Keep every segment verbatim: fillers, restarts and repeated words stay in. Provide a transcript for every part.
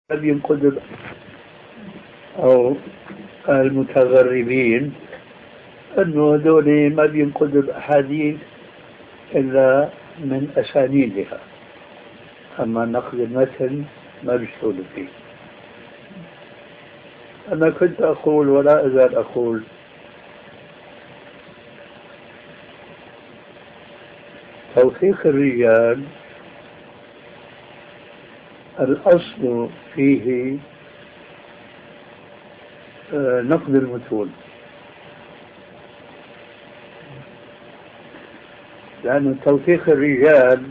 ينقذ أو المتغربين أنه هذول ما بينقذوا الأحاديث إلا من أسانيدها، أما نقد المتن ما بيشتغلوا فيه. أنا كنت أقول ولا أزال أقول توثيق الرجال الأصل فيه نقد المتون، لأن توثيق الرجال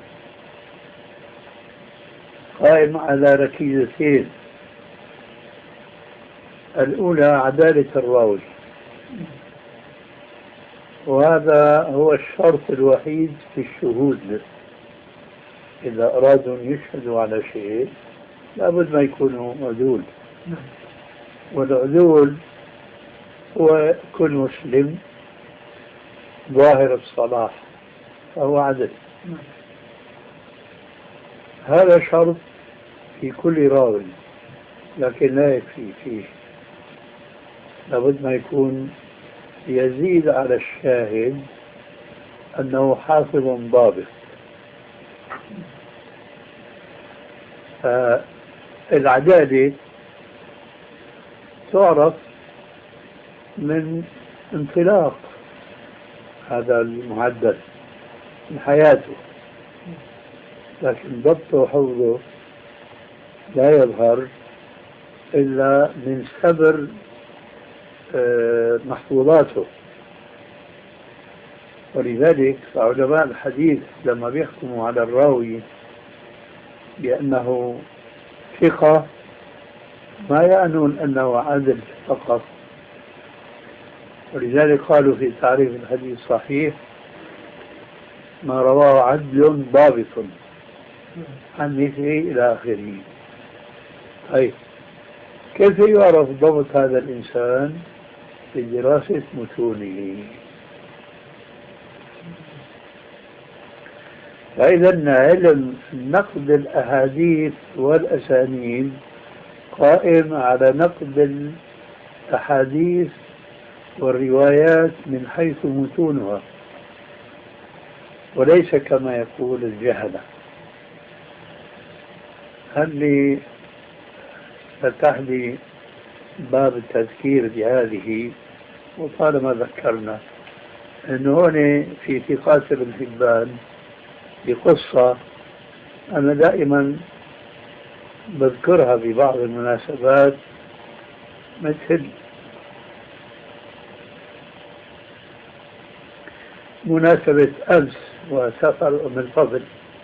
قائم على ركيزتين: الأولى عدالة الراوي، وهذا هو الشرط الوحيد في الشهود. إذا أرادوا أن يشهدوا على شيء لابد ما يكونوا عدول، والعدول هو كل مسلم ظاهر الصلاح فهو عدل. هذا شرط في كل راوي، لكن لا يكفي فيه، لابد ما يكون يزيد على الشاهد أنه حافظ ضابط. العدالة تعرف من انطلاق هذا المعدل من حياته، لكن ضبطه وحفظه لا يظهر إلا من سبر محفوظاته. ولذلك علماء الحديث لما بيحكموا على الراوي بأنه ثقة ما يعنون أنه عدل فقط، ولذلك قالوا في تعريف الحديث الصحيح: ما رواه عدل ضابط عن مثله إلى آخره. أي كيف يعرف ضبط هذا الإنسان؟ بدراسة متونه. فإذا علم نقد الأحاديث والأسانيد قائم على نقد الأحاديث والروايات من حيث متونها، وليس كما يقول الجهلة. هل لي فتح لي باب التذكير بهذه، وطالما ذكرنا أنه هنا في ثقات ابن حبان بقصة أنا دائما بذكرها ببعض المناسبات، مثل مناسبة أمس وسفر أم الفضل.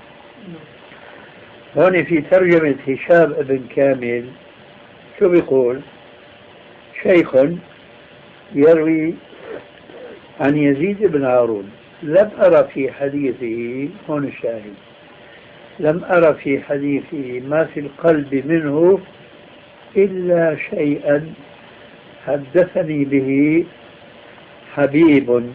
هون في ترجمة هشام بن كامل شو بيقول؟ شيخ يروي عن يزيد بن هارون: لم أرى في حديثه، هون الشاهد، لم أرى في حديثه ما في القلب منه إلا شيئا حدثني به حبيب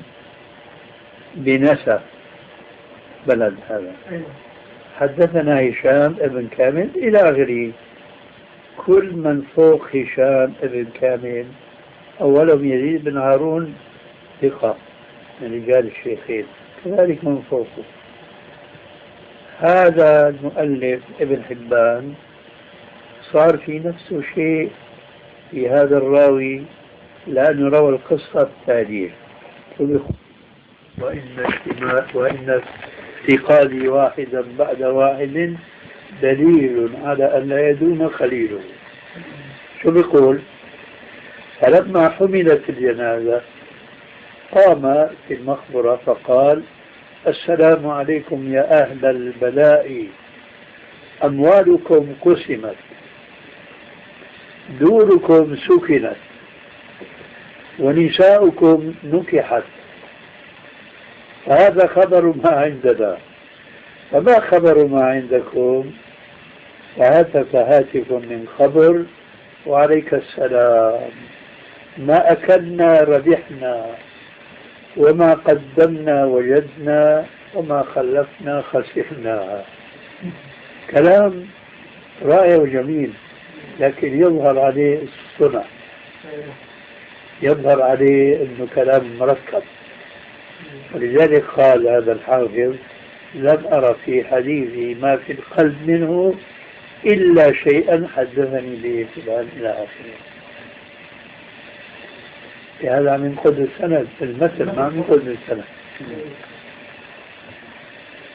بنسى بلد هذا. حدثنا هشام ابن كامل إلى آخره. كل من فوق هشام ابن كامل أولهم يزيد بن هارون ثقة من رجال الشيخين، كذلك من فوقه. هذا المؤلف ابن حبان صار في نفسه شيء في هذا الراوي، لأنه روى القصة التالية: وإن وإن اتقادي واحدا بعد واحد دليل على أن لا يدوم خليله. شو بيقول؟ فلما حملت الجنازة قام في المقبرة فقال: السلام عليكم يا أهل البلاء، أموالكم قسمت، دوركم سكنت، ونساؤكم نكحت، هذا خبر ما عندنا، فما خبر ما عندكم؟ فهاتف هاتف من خبر: وعليك السلام، ما أكلنا ربحنا، وما قدمنا وجدنا، وما خلفنا خسفنا. كلام رائع وجميل، لكن يظهر عليه الصنع، يظهر عليه أنه كلام مركب. ولذلك قال هذا الحافظ: لم أرى في حديثي ما في القلب منه إلا شيئا حدثني به فلان إلى آخره. هذا من قدر السند، المثل ما من قدر السند.